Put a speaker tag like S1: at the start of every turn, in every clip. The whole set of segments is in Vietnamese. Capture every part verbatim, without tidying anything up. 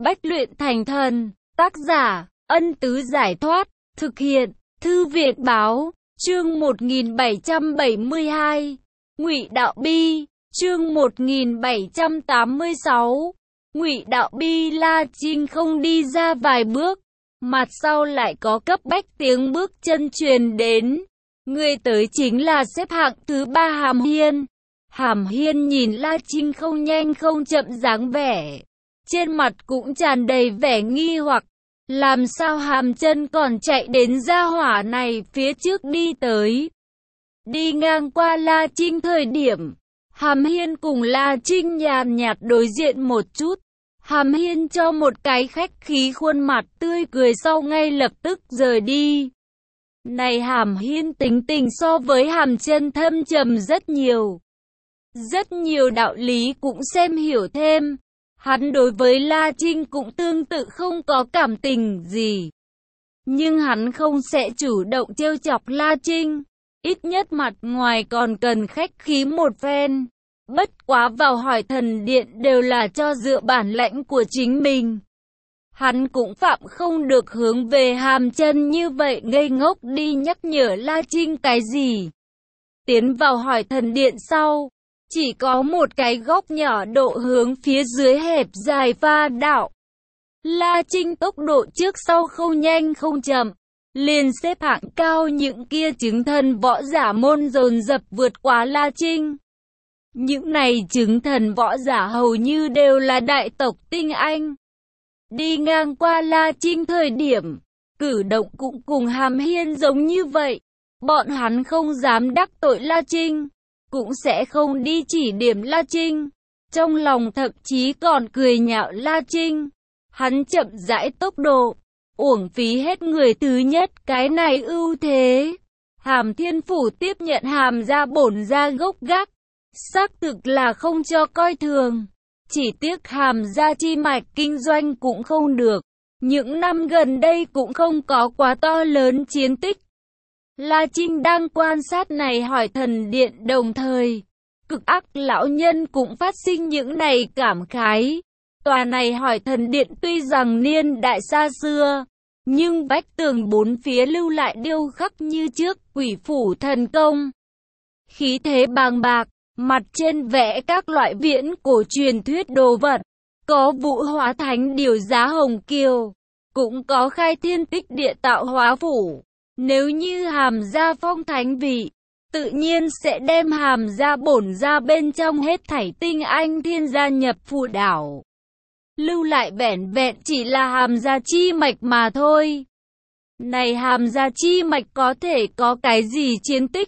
S1: Bách luyện thành thần. Tác giả, Ân Tứ Giải Thoát. Thực hiện, Thư viện Báo. Chương một nghìn bảy trăm bảy mươi hai. Ngụy Đạo Bi. Chương một nghìn bảy trăm tám mươi sáu. Ngụy Đạo Bi. La Trinh không đi ra vài bước, mặt sau lại có cấp bách tiếng bước chân truyền đến. Người tới chính là xếp hạng thứ ba Hàm Hiên. Hàm Hiên nhìn La Trinh không nhanh không chậm dáng vẻ, trên mặt cũng tràn đầy vẻ nghi hoặc. Làm sao Hàm Chân còn chạy đến gia hỏa này phía trước đi tới. Đi ngang qua La Trinh thời điểm, Hàm Hiên cùng La Trinh nhàn nhạt đối diện một chút. Hàm Hiên cho một cái khách khí khuôn mặt tươi cười sau ngay lập tức rời đi. Này Hàm Hiên tính tình so với Hàm Chân thâm trầm rất nhiều. Rất nhiều đạo lý cũng xem hiểu thêm. Hắn đối với La Trinh cũng tương tự không có cảm tình gì. Nhưng hắn không sẽ chủ động trêu chọc La Trinh. Ít nhất mặt ngoài còn cần khách khí một phen. Bất quá vào hỏi thần điện đều là cho dựa bản lãnh của chính mình. Hắn cũng phạm không được hướng về Hàm Chân như vậy ngây ngốc đi nhắc nhở La Trinh cái gì. Tiến vào hỏi thần điện sau, chỉ có một cái góc nhỏ độ hướng phía dưới hẹp dài pha đạo. La Trinh tốc độ trước sau không nhanh không chậm, liền xếp hạng cao những kia chứng thần võ giả môn dồn dập vượt qua La Trinh. Những này chứng thần võ giả hầu như đều là đại tộc tinh anh. Đi ngang qua La Trinh thời điểm, cử động cũng cùng Hàm Hiên giống như vậy. Bọn hắn không dám đắc tội La Trinh, cũng sẽ không đi chỉ điểm La Trinh. Trong lòng thậm chí còn cười nhạo La Trinh. Hắn chậm rãi tốc độ, uổng phí hết người thứ nhất cái này ưu thế. Hàm Thiên Phủ tiếp nhận Hàm gia bổn gia gốc gác, xác thực là không cho coi thường. Chỉ tiếc Hàm gia chi mạch kinh doanh cũng không được. Những năm gần đây cũng không có quá to lớn chiến tích. La Trinh đang quan sát này hỏi thần điện đồng thời. Cực ác lão nhân cũng phát sinh những này cảm khái. Tòa này hỏi thần điện tuy rằng niên đại xa xưa, nhưng vách tường bốn phía lưu lại điêu khắc như trước quỷ phủ thần công. Khí thế bàng bạc, mặt trên vẽ các loại viễn cổ truyền thuyết đồ vật. Có Vũ Hóa Thánh điều giá hồng kiều, cũng có khai thiên tích địa tạo hóa phủ. Nếu như Hàm gia phong thánh vị, tự nhiên sẽ đem Hàm gia bổn gia bên trong hết thảy tinh anh thiên gia nhập phù đảo. Lưu lại vẻn vẹn chỉ là Hàm gia chi mạch mà thôi. Này Hàm gia chi mạch có thể có cái gì chiến tích?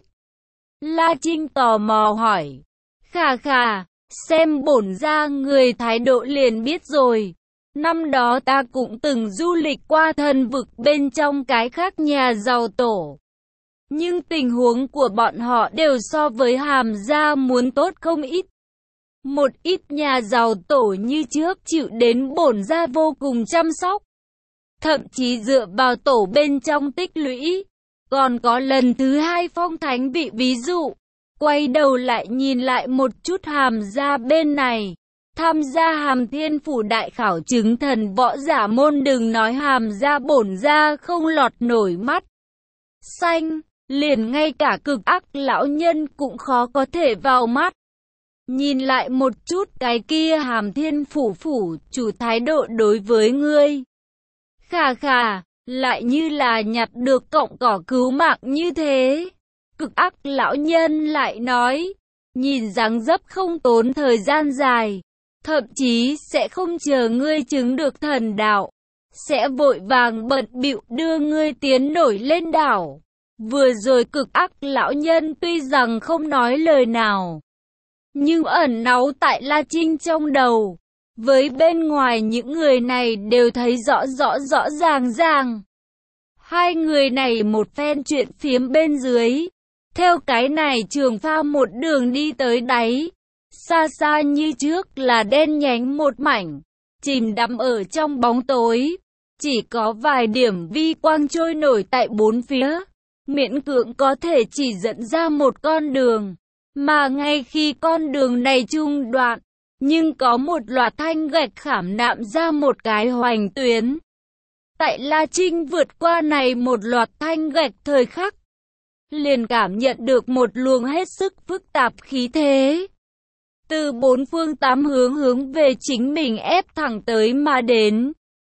S1: La Trinh tò mò hỏi. Khà khà, xem bổn gia người thái độ liền biết rồi. Năm đó ta cũng từng du lịch qua thần vực bên trong cái khác nhà giàu tổ. Nhưng tình huống của bọn họ đều so với Hàm gia muốn tốt không ít. Một ít nhà giàu tổ như trước chịu đến bổn gia vô cùng chăm sóc. Thậm chí dựa vào tổ bên trong tích lũy. Còn có lần thứ hai phong thánh vị ví dụ. Quay đầu lại nhìn lại một chút Hàm gia bên này. Tham gia Hàm Thiên Phủ đại khảo chứng thần võ giả môn đừng nói Hàm gia bổn gia không lọt nổi mắt xanh, liền ngay cả cực ác lão nhân cũng khó có thể vào mắt. Nhìn lại một chút cái kia Hàm Thiên Phủ phủ chủ thái độ đối với ngươi. Khà khà, lại như là nhặt được cọng cỏ cứu mạng như thế. Cực ác lão nhân lại nói, nhìn dáng dấp không tốn thời gian dài. Thậm chí sẽ không chờ ngươi chứng được thần đạo, sẽ vội vàng bận bịu đưa ngươi tiến nổi lên đảo. Vừa rồi cực ác lão nhân tuy rằng không nói lời nào, nhưng ẩn náu tại La Trinh trong đầu. Với bên ngoài những người này đều thấy rõ rõ rõ ràng ràng. Hai người này một phen chuyện phiếm bên dưới. Theo cái này trường pha một đường đi tới đáy. Xa xa như trước là đen nhánh một mảnh, chìm đắm ở trong bóng tối. Chỉ có vài điểm vi quang trôi nổi tại bốn phía, miễn cưỡng có thể chỉ dẫn ra một con đường. Mà ngay khi con đường này trung đoạn, nhưng có một loạt thanh gạch khảm nạm ra một cái hoành tuyến. Tại La Trinh vượt qua này một loạt thanh gạch thời khắc, liền cảm nhận được một luồng hết sức phức tạp khí thế. Từ bốn phương tám hướng hướng về chính mình ép thẳng tới mà đến.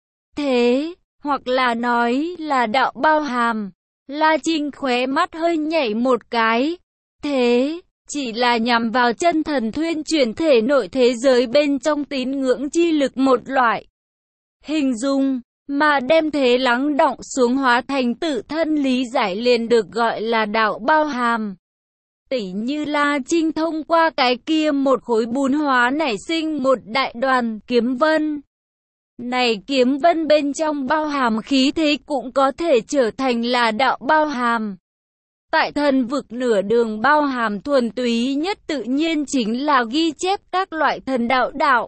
S1: Thế, hoặc là nói là đạo bao hàm. La Trinh khóe mắt hơi nhảy một cái. Thế, chỉ là nhằm vào chân thần thuyên chuyển thể nội thế giới bên trong tín ngưỡng chi lực một loại hình dung, mà đem thế lắng đọng xuống hóa thành tự thân lý giải liền được gọi là đạo bao hàm. Tỉ như La Trinh thông qua cái kia một khối bùn hóa nảy sinh một đại đoàn kiếm vân. Này kiếm vân bên trong bao hàm khí thế cũng có thể trở thành là đạo bao hàm. Tại thần vực nửa đường bao hàm thuần túy nhất tự nhiên chính là ghi chép các loại thần đạo đạo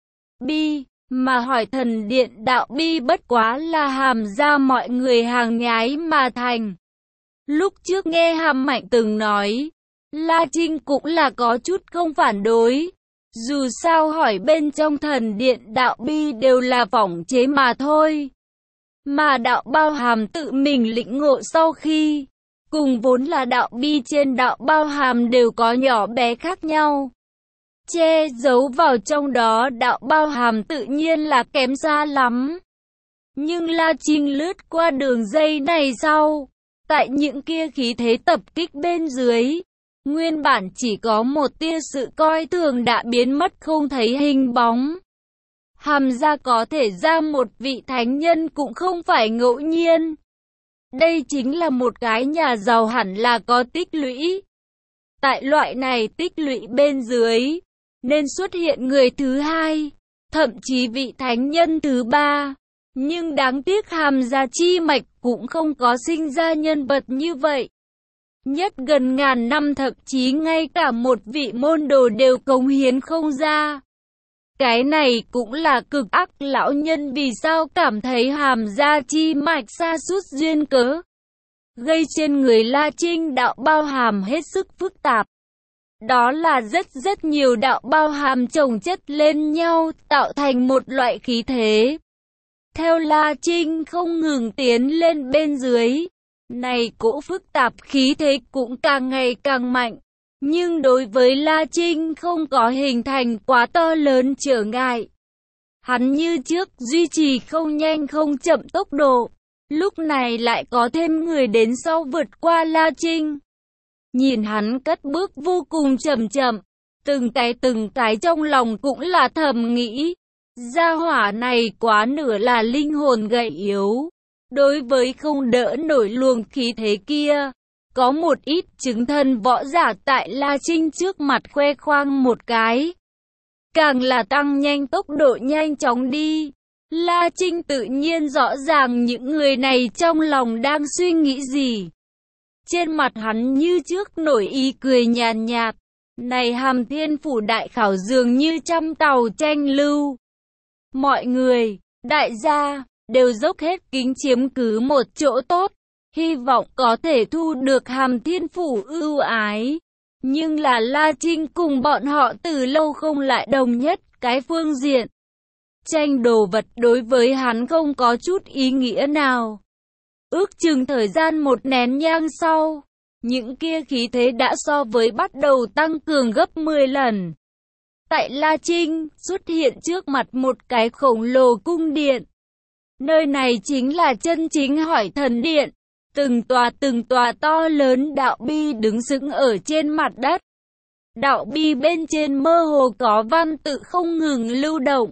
S1: bi, mà hỏi thần điện đạo bi bất quá là hàm ra mọi người hàng nhái mà thành. Lúc trước nghe Hàm Mạnh từng nói, La Trinh cũng là có chút không phản đối. Dù sao hỏi bên trong thần điện đạo bi đều là phỏng chế mà thôi. Mà đạo bao hàm tự mình lĩnh ngộ sau khi, cùng vốn là đạo bi trên đạo bao hàm đều có nhỏ bé khác nhau. Che giấu vào trong đó đạo bao hàm tự nhiên là kém xa lắm. Nhưng La Trinh lướt qua đường dây này sau, tại những kia khí thế tập kích bên dưới, nguyên bản chỉ có một tia sự coi thường đã biến mất không thấy hình bóng. Hàm ra có thể ra một vị thánh nhân cũng không phải ngẫu nhiên. Đây chính là một cái nhà giàu hẳn là có tích lũy. Tại loại này tích lũy bên dưới, nên xuất hiện người thứ hai, thậm chí vị thánh nhân thứ ba. Nhưng đáng tiếc Hàm gia chi mạch cũng không có sinh ra nhân vật như vậy. Nhất gần ngàn năm thậm chí ngay cả một vị môn đồ đều cống hiến không ra. Cái này cũng là cực ác lão nhân vì sao cảm thấy Hàm gia chi mạch sa sút duyên cớ. Gây trên người La Trinh đạo bao hàm hết sức phức tạp. Đó là rất rất nhiều đạo bao hàm chồng chất lên nhau tạo thành một loại khí thế. Theo La Trinh không ngừng tiến lên bên dưới, này cỗ phức tạp khí thế cũng càng ngày càng mạnh. Nhưng đối với La Trinh không có hình thành quá to lớn trở ngại. Hắn như trước duy trì không nhanh không chậm tốc độ. Lúc này lại có thêm người đến sau vượt qua La Trinh. Nhìn hắn cất bước vô cùng chậm chậm. Từng cái từng cái trong lòng cũng là thầm nghĩ. Gia hỏa này quá nửa là linh hồn gầy yếu. Đối với không đỡ nổi luồng khí thế kia. Có một ít chứng thân võ giả tại La Trinh trước mặt khoe khoang một cái. Càng là tăng nhanh tốc độ nhanh chóng đi. La Trinh tự nhiên rõ ràng những người này trong lòng đang suy nghĩ gì. Trên mặt hắn như trước nổi ý cười nhàn nhạt. Này Hàm Thiên Phủ đại khảo dường như trăm tàu tranh lưu. Mọi người, đại gia, đều dốc hết kính chiếm cứ một chỗ tốt. Hy vọng có thể thu được Hàm Thiên Phủ ưu ái. Nhưng là La Trinh cùng bọn họ từ lâu không lại đồng nhất cái phương diện. Tranh đồ vật đối với hắn không có chút ý nghĩa nào. Ước chừng thời gian một nén nhang sau, những kia khí thế đã so với bắt đầu tăng cường gấp mười lần. Tại La Trinh, xuất hiện trước mặt một cái khổng lồ cung điện. Nơi này chính là chân chính Hỏi Thần Điện. Từng tòa từng tòa to lớn đạo bi đứng sững ở trên mặt đất. Đạo bi bên trên mơ hồ có văn tự không ngừng lưu động.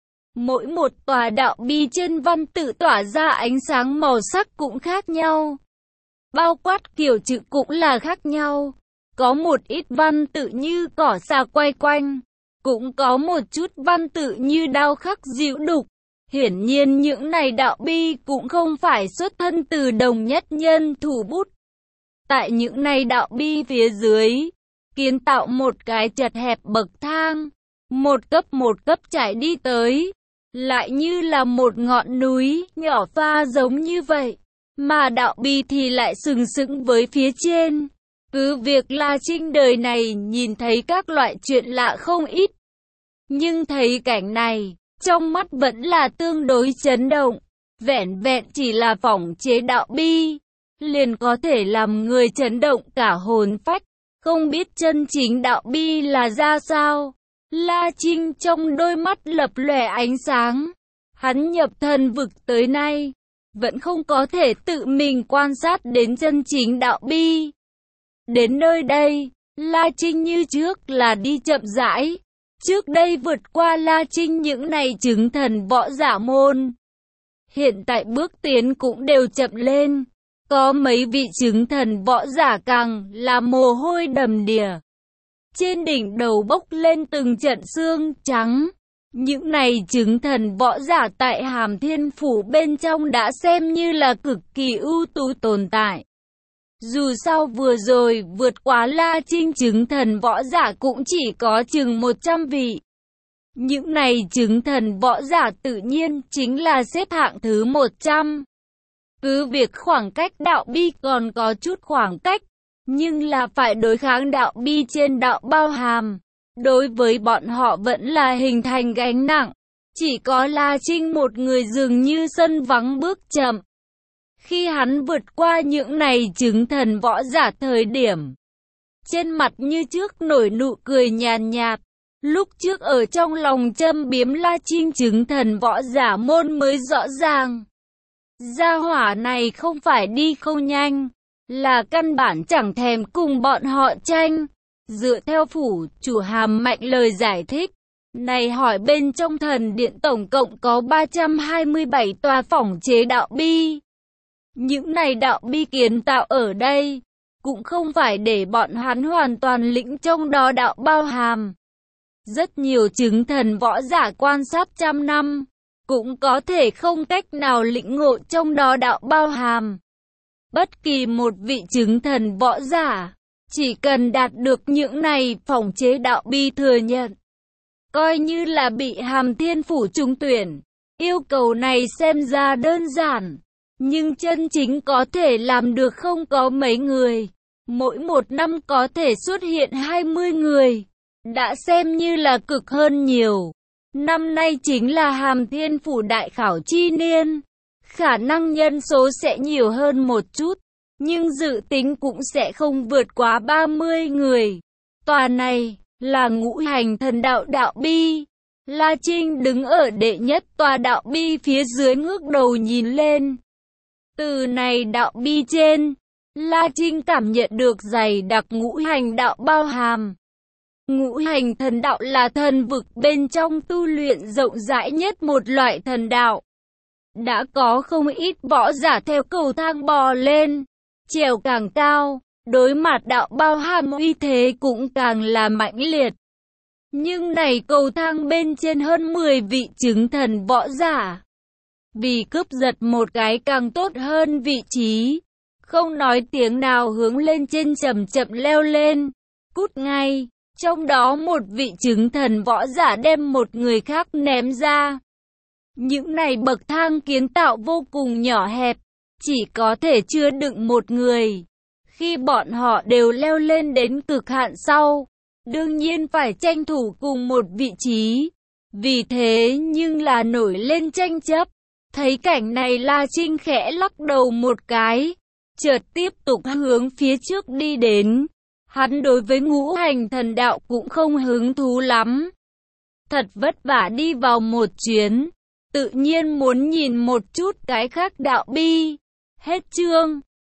S1: Mỗi một tòa đạo bi trên văn tự tỏa ra ánh sáng màu sắc cũng khác nhau. Bao quát kiểu chữ cũng là khác nhau. Có một ít văn tự như cỏ xà quay quanh. Cũng có một chút văn tự như đao khắc dịu đục. Hiển nhiên những này đạo bi cũng không phải xuất thân từ đồng nhất nhân thủ bút. Tại những này đạo bi phía dưới, kiến tạo một cái chật hẹp bậc thang, một cấp một cấp trải đi tới, lại như là một ngọn núi nhỏ pha giống như vậy, mà đạo bi thì lại sừng sững với phía trên. Cứ việc La Trinh đời này nhìn thấy các loại chuyện lạ không ít, Nhưng thấy cảnh này, trong mắt vẫn là tương đối chấn động. Vẹn vẹn chỉ là phỏng chế đạo bi, liền có thể làm người chấn động cả hồn phách. Không biết chân chính đạo bi là ra sao. La Trinh trong đôi mắt lập lòe ánh sáng. Hắn nhập thần vực tới nay, vẫn không có thể tự mình quan sát đến chân chính đạo bi. Đến nơi đây, La Trinh như trước là đi chậm rãi. Trước đây vượt qua La Trinh những này chứng thần võ giả môn. Hiện tại bước tiến cũng đều chậm lên. Có mấy vị chứng thần võ giả càng là mồ hôi đầm đìa. Trên đỉnh đầu bốc lên từng trận xương trắng. Những này chứng thần võ giả tại Hàm Thiên Phủ bên trong đã xem như là cực kỳ ưu tú tồn tại. Dù sao vừa rồi vượt quá La Trinh chứng thần võ giả cũng chỉ có chừng một trăm vị. Những này chứng thần võ giả tự nhiên chính là xếp hạng thứ một trăm. Cứ việc khoảng cách đạo bi còn có chút khoảng cách, nhưng là phải đối kháng đạo bi trên đạo bao hàm. Đối với bọn họ vẫn là hình thành gánh nặng. Chỉ có La Trinh một người dường như sân vắng bước chậm. Khi hắn vượt qua những này chứng thần võ giả thời điểm, trên mặt như trước nổi nụ cười nhàn nhạt. Lúc trước ở trong lòng châm biếm La Trinh chứng thần võ giả môn mới rõ ràng. Gia hỏa này không phải đi không nhanh, là căn bản chẳng thèm cùng bọn họ tranh. Dựa theo phủ chủ Hàm Mạnh lời giải thích, này hỏi bên trong thần điện tổng cộng có ba trăm hai mươi bảy tòa phỏng chế đạo bi. Những này đạo bi kiến tạo ở đây, cũng không phải để bọn hắn hoàn toàn lĩnh trong đó đạo bao hàm. Rất nhiều chứng thần võ giả quan sát trăm năm, cũng có thể không cách nào lĩnh ngộ trong đó đạo bao hàm. Bất kỳ một vị chứng thần võ giả, chỉ cần đạt được những này phỏng chế đạo bi thừa nhận, coi như là bị Hàm Thiên Phủ trúng tuyển. Yêu cầu này xem ra đơn giản, nhưng chân chính có thể làm được không có mấy người. Mỗi một năm có thể xuất hiện hai mươi người, đã xem như là cực hơn nhiều. Năm nay chính là Hàm Thiên Phủ đại khảo chi niên, khả năng nhân số sẽ nhiều hơn một chút, nhưng dự tính cũng sẽ không vượt quá ba mươi người. Tòa này là ngũ hành thần đạo đạo bi. La Trinh đứng ở đệ nhất tòa đạo bi phía dưới ngước đầu nhìn lên. Từ này đạo bi trên, La Trinh cảm nhận được dày đặc ngũ hành đạo bao hàm. Ngũ hành thần đạo là thần vực bên trong tu luyện rộng rãi nhất một loại thần đạo. Đã có không ít võ giả theo cầu thang bò lên, trèo càng cao, đối mặt đạo bao hàm uy thế cũng càng là mãnh liệt. Nhưng này cầu thang bên trên hơn mười vị chứng thần võ giả, vì cướp giật một cái càng tốt hơn vị trí, không nói tiếng nào hướng lên trên chậm chậm leo lên, cút ngay. Trong đó một vị chứng thần võ giả đem một người khác ném ra. Những này bậc thang kiến tạo vô cùng nhỏ hẹp, chỉ có thể chứa đựng một người. Khi bọn họ đều leo lên đến cực hạn sau, đương nhiên phải tranh thủ cùng một vị trí. Vì thế nhưng là nổi lên tranh chấp. Thấy cảnh này La Trinh khẽ lắc đầu một cái, chợt tiếp tục hướng phía trước đi đến. Hắn đối với ngũ hành thần đạo cũng không hứng thú lắm. Thật vất vả đi vào một chuyến, tự nhiên muốn nhìn một chút cái khác đạo bi. Hết chương.